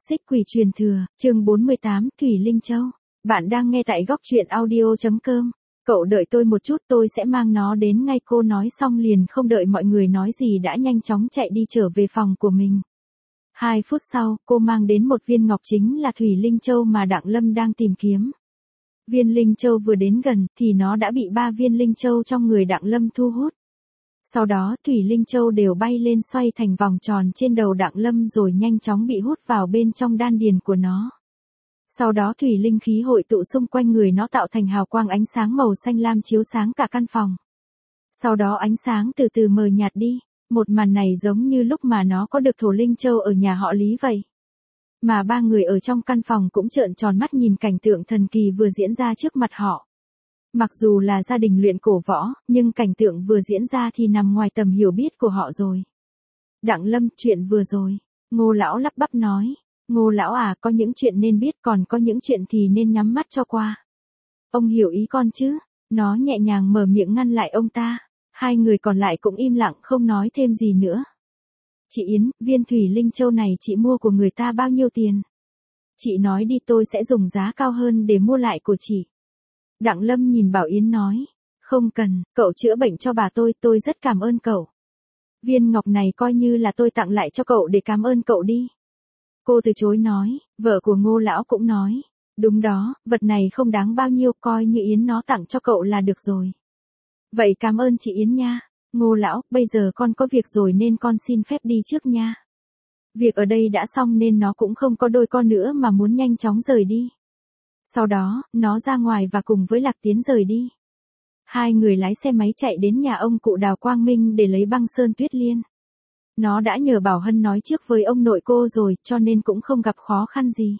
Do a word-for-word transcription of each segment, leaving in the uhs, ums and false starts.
Xích quỷ truyền thừa, chương bốn mươi tám, Thủy Linh Châu. Bạn đang nghe tại góc truyện audio.com. Cậu đợi tôi một chút, tôi sẽ mang nó đến ngay. Cô nói xong liền không đợi mọi người nói gì đã nhanh chóng chạy đi trở về phòng của mình. Hai phút sau, cô mang đến một viên ngọc chính là Thủy Linh Châu mà Đặng Lâm đang tìm kiếm. Viên Linh Châu vừa đến gần thì nó đã bị ba viên Linh Châu trong người Đặng Lâm thu hút. Sau đó Thủy Linh Châu đều bay lên xoay thành vòng tròn trên đầu Đặng Lâm rồi nhanh chóng bị hút vào bên trong đan điền của nó. Sau đó Thủy Linh khí hội tụ xung quanh người nó tạo thành hào quang ánh sáng màu xanh lam chiếu sáng cả căn phòng. Sau đó ánh sáng từ từ mờ nhạt đi, một màn này giống như lúc mà nó có được Thổ Linh Châu ở nhà họ Lý vậy. Mà ba người ở trong căn phòng cũng trợn tròn mắt nhìn cảnh tượng thần kỳ vừa diễn ra trước mặt họ. Mặc dù là gia đình luyện cổ võ, nhưng cảnh tượng vừa diễn ra thì nằm ngoài tầm hiểu biết của họ rồi. Đặng Lâm, chuyện vừa rồi, Ngô lão lắp bắp nói, Ngô lão à, có những chuyện nên biết còn có những chuyện thì nên nhắm mắt cho qua. Ông hiểu ý con chứ? Nó nhẹ nhàng mở miệng ngăn lại ông ta, hai người còn lại cũng im lặng không nói thêm gì nữa. Chị Yến, viên Thủy Linh Châu này chị mua của người ta bao nhiêu tiền? Chị nói đi, tôi sẽ dùng giá cao hơn để mua lại của chị. Đặng Lâm nhìn Bảo Yến nói, không cần, cậu chữa bệnh cho bà tôi, tôi rất cảm ơn cậu. Viên ngọc này coi như là tôi tặng lại cho cậu để cảm ơn cậu đi. Cô từ chối nói, vợ của Ngô lão cũng nói, đúng đó, vật này không đáng bao nhiêu, coi như Yến nó tặng cho cậu là được rồi. Vậy cảm ơn chị Yến nha. Ngô lão, bây giờ con có việc rồi nên con xin phép đi trước nha. Việc ở đây đã xong nên nó cũng không có đôi con nữa mà muốn nhanh chóng rời đi. Sau đó, nó ra ngoài và cùng với Lạc Tiến rời đi. Hai người lái xe máy chạy đến nhà ông cụ Đào Quang Minh để lấy băng sơn tuyết liên. Nó đã nhờ Bảo Hân nói trước với ông nội cô rồi, cho nên cũng không gặp khó khăn gì.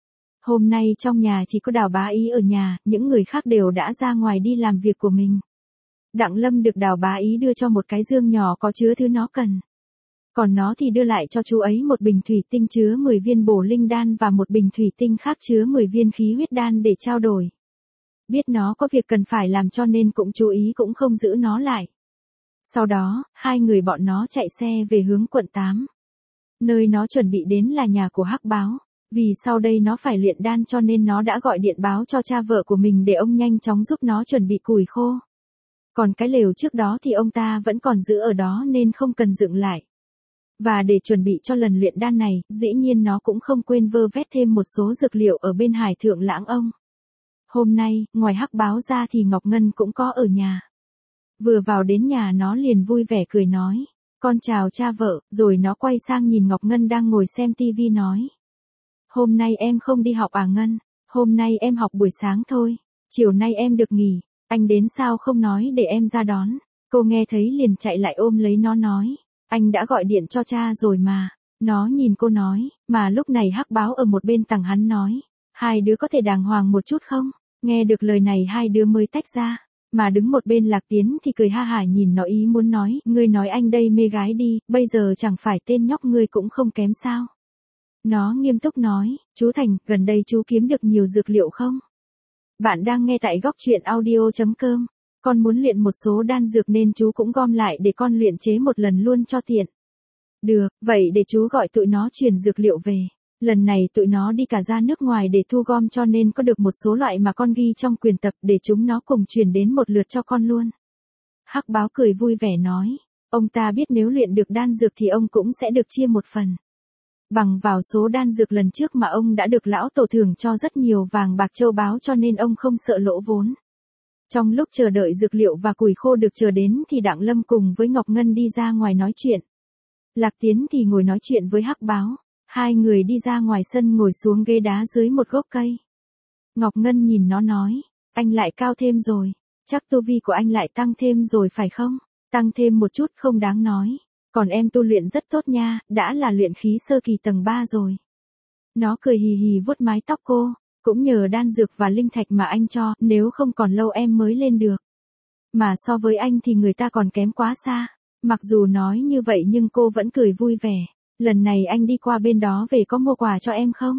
Hôm nay trong nhà chỉ có Đào Bá Ý ở nhà, những người khác đều đã ra ngoài đi làm việc của mình. Đặng Lâm được Đào Bá Ý đưa cho một cái dương nhỏ có chứa thứ nó cần. Còn nó thì đưa lại cho chú ấy một bình thủy tinh chứa mười viên bổ linh đan và một bình thủy tinh khác chứa mười viên khí huyết đan để trao đổi. Biết nó có việc cần phải làm cho nên cũng chú ý cũng không giữ nó lại. Sau đó, hai người bọn nó chạy xe về hướng quận tám. Nơi nó chuẩn bị đến là nhà của Hắc Báo. Vì sau đây nó phải luyện đan cho nên nó đã gọi điện báo cho cha vợ của mình để ông nhanh chóng giúp nó chuẩn bị củi khô. Còn cái lều trước đó thì ông ta vẫn còn giữ ở đó nên không cần dựng lại. Và để chuẩn bị cho lần luyện đan này, dĩ nhiên nó cũng không quên vơ vét thêm một số dược liệu ở bên Hải Thượng Lãng Ông. Hôm nay, ngoài Hắc Báo ra thì Ngọc Ngân cũng có ở nhà. Vừa vào đến nhà nó liền vui vẻ cười nói, con chào cha vợ, rồi nó quay sang nhìn Ngọc Ngân đang ngồi xem tivi nói. Hôm nay em không đi học à Ngân, hôm nay em học buổi sáng thôi, chiều nay em được nghỉ, anh đến sao không nói để em ra đón. Cô nghe thấy liền chạy lại ôm lấy nó nói, anh đã gọi điện cho cha rồi mà. Nó nhìn cô nói, mà lúc này Hắc Báo ở một bên tằng hắn nói, hai đứa có thể đàng hoàng một chút không? Nghe được lời này hai đứa mới tách ra, mà đứng một bên Lạc Tiến thì cười ha hả nhìn nó ý muốn nói, ngươi nói anh đây mê gái đi, bây giờ chẳng phải tên nhóc ngươi cũng không kém sao? Nó nghiêm túc nói, chú Thành, gần đây chú kiếm được nhiều dược liệu không? Bạn đang nghe tại góc truyện audio.com. Con muốn luyện một số đan dược nên chú cũng gom lại để con luyện chế một lần luôn cho tiện. Được, vậy để chú gọi tụi nó chuyển dược liệu về. Lần này tụi nó đi cả ra nước ngoài để thu gom cho nên có được một số loại mà con ghi trong quyền tập để chúng nó cùng chuyển đến một lượt cho con luôn. Hắc Báo cười vui vẻ nói, ông ta biết nếu luyện được đan dược thì ông cũng sẽ được chia một phần. Bằng vào số đan dược lần trước mà ông đã được lão tổ thưởng cho rất nhiều vàng bạc châu báu cho nên ông không sợ lỗ vốn. Trong lúc chờ đợi dược liệu và củi khô được chờ đến thì Đặng Lâm cùng với Ngọc Ngân đi ra ngoài nói chuyện. Lạc Tiến thì ngồi nói chuyện với Hắc Báo. Hai người đi ra ngoài sân ngồi xuống ghế đá dưới một gốc cây. Ngọc Ngân nhìn nó nói, anh lại cao thêm rồi, chắc tu vi của anh lại tăng thêm rồi phải không? Tăng thêm một chút không đáng nói, còn em tu luyện rất tốt nha, đã là luyện khí sơ kỳ tầng ba rồi. Nó cười hì hì vuốt mái tóc cô, cũng nhờ đan dược và linh thạch mà anh cho, nếu không còn lâu em mới lên được. Mà so với anh thì người ta còn kém quá xa. Mặc dù nói như vậy nhưng cô vẫn cười vui vẻ. Lần này anh đi qua bên đó về có mua quà cho em không?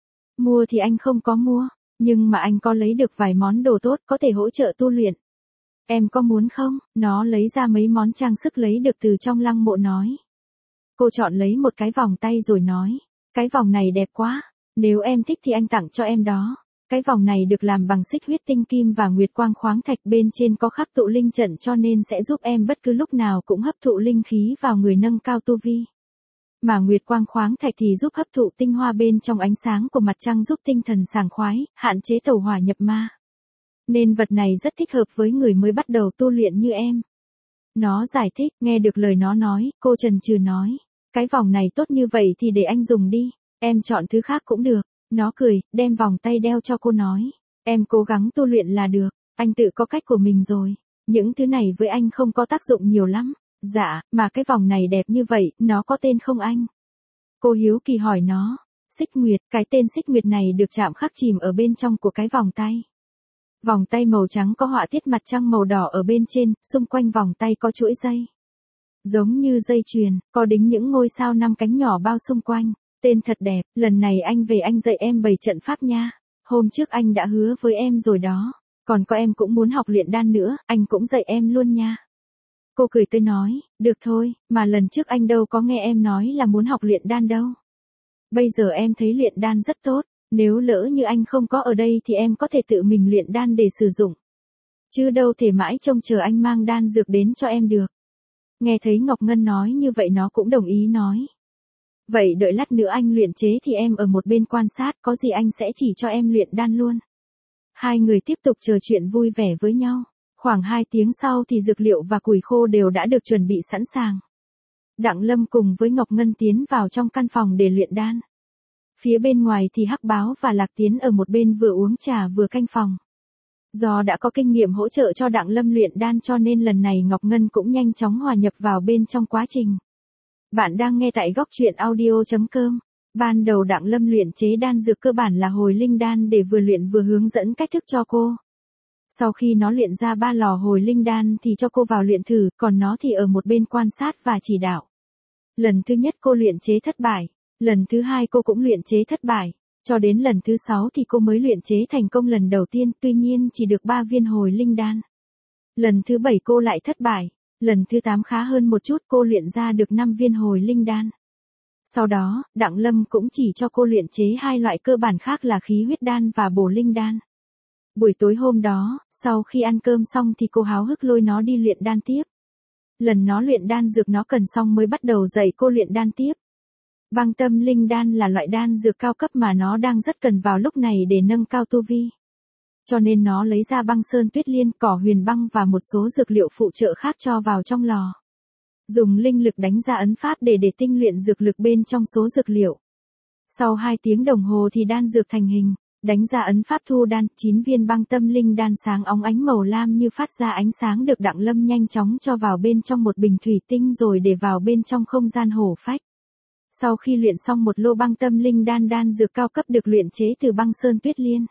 Mua thì anh không có mua, nhưng mà anh có lấy được vài món đồ tốt có thể hỗ trợ tu luyện. Em có muốn không? Nó lấy ra mấy món trang sức lấy được từ trong lăng mộ nói. Cô chọn lấy một cái vòng tay rồi nói, Cái vòng này đẹp quá, nếu em thích thì anh tặng cho em đó. Cái vòng này được làm bằng xích huyết tinh kim và nguyệt quang khoáng thạch, bên trên có khắc tụ linh trận cho nên sẽ giúp em bất cứ lúc nào cũng hấp thụ linh khí vào người, nâng cao tu vi. Mà nguyệt quang khoáng thạch thì giúp hấp thụ tinh hoa bên trong ánh sáng của mặt trăng, giúp tinh thần sảng khoái, hạn chế tẩu hỏa nhập ma. Nên vật này rất thích hợp với người mới bắt đầu tu luyện như em. Nó giải thích, nghe được lời nó nói, cô chần chừ nói. Cái vòng này tốt như vậy thì để anh dùng đi, em chọn thứ khác cũng được. Nó cười, đem vòng tay đeo cho cô nói. Em cố gắng tu luyện là được, anh tự có cách của mình rồi. Những thứ này với anh không có tác dụng nhiều lắm. Dạ, mà cái vòng này đẹp như vậy, nó có tên không anh? Cô hiếu kỳ hỏi nó. Xích Nguyệt, cái tên Xích Nguyệt này được chạm khắc chìm ở bên trong của cái vòng tay. Vòng tay màu trắng có họa tiết mặt trăng màu đỏ ở bên trên, xung quanh vòng tay có chuỗi dây. Giống như dây chuyền, có đính những ngôi sao năm cánh nhỏ bao xung quanh. Tên thật đẹp, lần này anh về anh dạy em bảy trận pháp nha. Hôm trước anh đã hứa với em rồi đó. Còn có em cũng muốn học luyện đan nữa, anh cũng dạy em luôn nha. Cô cười tươi nói, được thôi, mà lần trước anh đâu có nghe em nói là muốn học luyện đan đâu. Bây giờ em thấy luyện đan rất tốt, nếu lỡ như anh không có ở đây thì em có thể tự mình luyện đan để sử dụng. Chứ đâu thể mãi trông chờ anh mang đan dược đến cho em được. Nghe thấy Ngọc Ngân nói như vậy nó cũng đồng ý nói. Vậy đợi lát nữa anh luyện chế thì em ở một bên quan sát, có gì anh sẽ chỉ cho em luyện đan luôn. Hai người tiếp tục trò chuyện vui vẻ với nhau. Khoảng hai tiếng sau thì dược liệu và củi khô đều đã được chuẩn bị sẵn sàng. Đặng Lâm cùng với Ngọc Ngân tiến vào trong căn phòng để luyện đan. Phía bên ngoài thì Hắc Báo và Lạc Tiến ở một bên vừa uống trà vừa canh phòng. Do đã có kinh nghiệm hỗ trợ cho Đặng Lâm luyện đan cho nên lần này Ngọc Ngân cũng nhanh chóng hòa nhập vào bên trong quá trình. Bạn đang nghe tại góc truyện audio chấm com. Ban đầu Đặng Lâm luyện chế đan dược cơ bản là hồi linh đan để vừa luyện vừa hướng dẫn cách thức cho cô. Sau khi nó luyện ra ba lò hồi linh đan thì cho cô vào luyện thử, còn nó thì ở một bên quan sát và chỉ đạo. Lần thứ nhất cô luyện chế thất bại, lần thứ hai cô cũng luyện chế thất bại, cho đến lần thứ sáu thì cô mới luyện chế thành công lần đầu tiên, tuy nhiên chỉ được ba viên hồi linh đan. Lần thứ bảy cô lại thất bại, lần thứ tám khá hơn một chút, cô luyện ra được năm viên hồi linh đan. Sau đó, Đặng Lâm cũng chỉ cho cô luyện chế hai loại cơ bản khác là khí huyết đan và bổ linh đan. Buổi tối hôm đó, sau khi ăn cơm xong thì cô háo hức lôi nó đi luyện đan tiếp. Lần nó luyện đan dược nó cần xong mới bắt đầu dạy cô luyện đan tiếp. Băng tâm linh đan là loại đan dược cao cấp mà nó đang rất cần vào lúc này để nâng cao tu vi. Cho nên nó lấy ra băng sơn tuyết liên, cỏ huyền băng và một số dược liệu phụ trợ khác cho vào trong lò. Dùng linh lực đánh ra ấn pháp để để tinh luyện dược lực bên trong số dược liệu. Sau hai tiếng đồng hồ thì đan dược thành hình. Đánh ra ấn pháp thu đan, chín viên băng tâm linh đan sáng óng ánh màu lam như phát ra ánh sáng được Đặng Lâm nhanh chóng cho vào bên trong một bình thủy tinh rồi để vào bên trong không gian hổ phách. Sau khi luyện xong một lô băng tâm linh đan đan dược cao cấp được luyện chế từ băng sơn tuyết liên,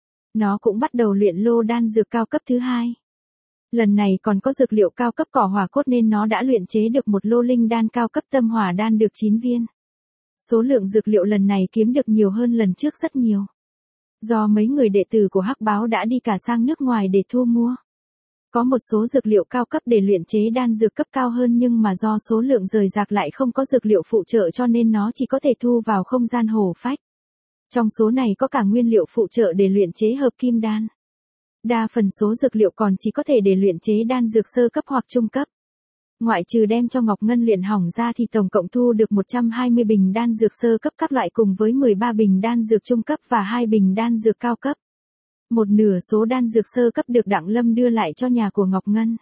nó cũng bắt đầu luyện lô đan dược cao cấp thứ hai. Lần này còn có dược liệu cao cấp cỏ hỏa cốt nên nó đã luyện chế được một lô linh đan cao cấp tâm hỏa đan được chín viên. Số lượng dược liệu lần này kiếm được nhiều hơn lần trước rất nhiều. Do mấy người đệ tử của Hắc Báo đã đi cả sang nước ngoài để thu mua. Có một số dược liệu cao cấp để luyện chế đan dược cấp cao hơn nhưng mà do số lượng rời rạc lại không có dược liệu phụ trợ cho nên nó chỉ có thể thu vào không gian hổ phách. Trong số này có cả nguyên liệu phụ trợ để luyện chế hợp kim đan. Đa phần số dược liệu còn chỉ có thể để luyện chế đan dược sơ cấp hoặc trung cấp. Ngoại trừ đem cho Ngọc Ngân luyện hỏng ra thì tổng cộng thu được một trăm hai mươi bình đan dược sơ cấp các loại cùng với mười ba bình đan dược trung cấp và hai bình đan dược cao cấp. Một nửa số đan dược sơ cấp được Đặng Lâm đưa lại cho nhà của Ngọc Ngân.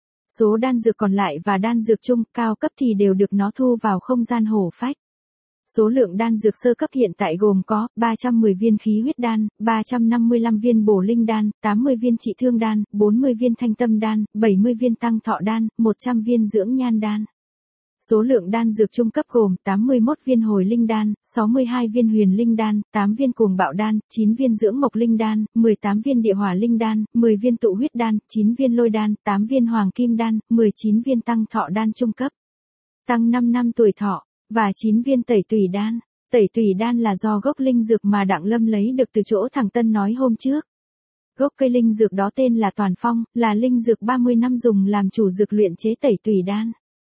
Số đan dược còn lại và đan dược trung cao cấp thì đều được nó thu vào không gian hổ phách. Số lượng đan dược sơ cấp hiện tại gồm có ba trăm mười viên khí huyết đan, ba trăm năm mươi lăm viên bổ linh đan, tám mươi viên trị thương đan, bốn mươi viên thanh tâm đan, bảy mươi viên tăng thọ đan, một trăm viên dưỡng nhan đan. Số lượng đan dược trung cấp gồm tám mươi mốt viên hồi linh đan, sáu mươi hai viên huyền linh đan, tám viên cuồng bạo đan, chín viên dưỡng mộc linh đan, mười tám viên địa hỏa linh đan, mười viên tụ huyết đan, chín viên lôi đan, tám viên hoàng kim đan, mười chín viên tăng thọ đan trung cấp. Tăng năm năm tuổi thọ. Và chín viên tẩy tùy đan. Tẩy tùy đan là do gốc linh dược mà Đặng Lâm lấy được từ chỗ thằng Tân nói hôm trước. Gốc cây linh dược đó tên là Toàn Phong, là linh dược ba mươi năm dùng làm chủ dược luyện chế tẩy tùy đan.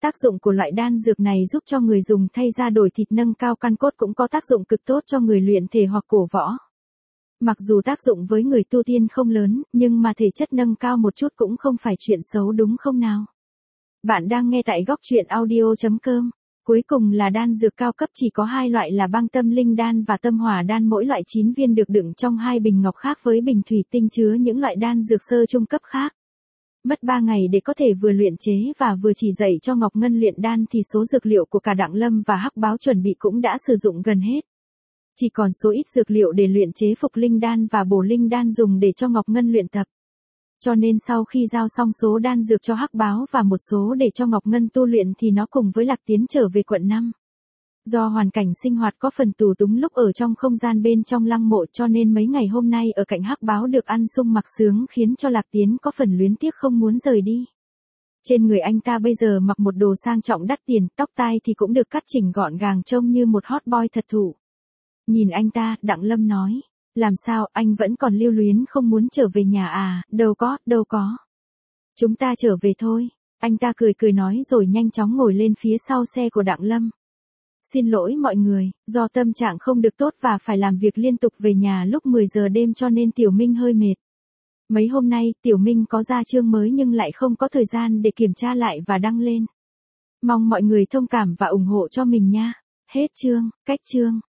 Tác dụng của loại đan dược này giúp cho người dùng thay da đổi thịt nâng cao căn cốt, cũng có tác dụng cực tốt cho người luyện thể hoặc cổ võ. Mặc dù tác dụng với người tu tiên không lớn, nhưng mà thể chất nâng cao một chút cũng không phải chuyện xấu đúng không nào? Bạn đang nghe tại góc truyện audio.com. Cuối cùng là đan dược cao cấp, chỉ có hai loại là băng tâm linh đan và tâm hỏa đan, mỗi loại chín viên được đựng trong hai bình ngọc khác với bình thủy tinh chứa những loại đan dược sơ trung cấp khác. Mất ba ngày để có thể vừa luyện chế và vừa chỉ dạy cho Ngọc Ngân luyện đan thì số dược liệu của cả Đặng Lâm và Hắc Báo chuẩn bị cũng đã sử dụng gần hết. Chỉ còn số ít dược liệu để luyện chế phục linh đan và bổ linh đan dùng để cho Ngọc Ngân luyện tập. Cho nên sau khi giao xong số đan dược cho Hắc Báo và một số để cho Ngọc Ngân tu luyện thì nó cùng với Lạc Tiến trở về quận năm. Do hoàn cảnh sinh hoạt có phần tù túng lúc ở trong không gian bên trong lăng mộ, cho nên mấy ngày hôm nay ở cạnh Hắc Báo được ăn sung mặc sướng khiến cho Lạc Tiến có phần luyến tiếc không muốn rời đi. Trên người anh ta bây giờ mặc một đồ sang trọng đắt tiền, tóc tai thì cũng được cắt chỉnh gọn gàng trông như một hot boy thật thụ. Nhìn anh ta, Đặng Lâm nói, làm sao, anh vẫn còn lưu luyến không muốn trở về nhà à? Đâu có, đâu có. Chúng ta trở về thôi. Anh ta cười cười nói rồi nhanh chóng ngồi lên phía sau xe của Đặng Lâm. Xin lỗi mọi người, do tâm trạng không được tốt và phải làm việc liên tục về nhà lúc mười giờ đêm cho nên Tiểu Minh hơi mệt. Mấy hôm nay, Tiểu Minh có ra chương mới nhưng lại không có thời gian để kiểm tra lại và đăng lên. Mong mọi người thông cảm và ủng hộ cho mình nha. Hết chương, cách chương.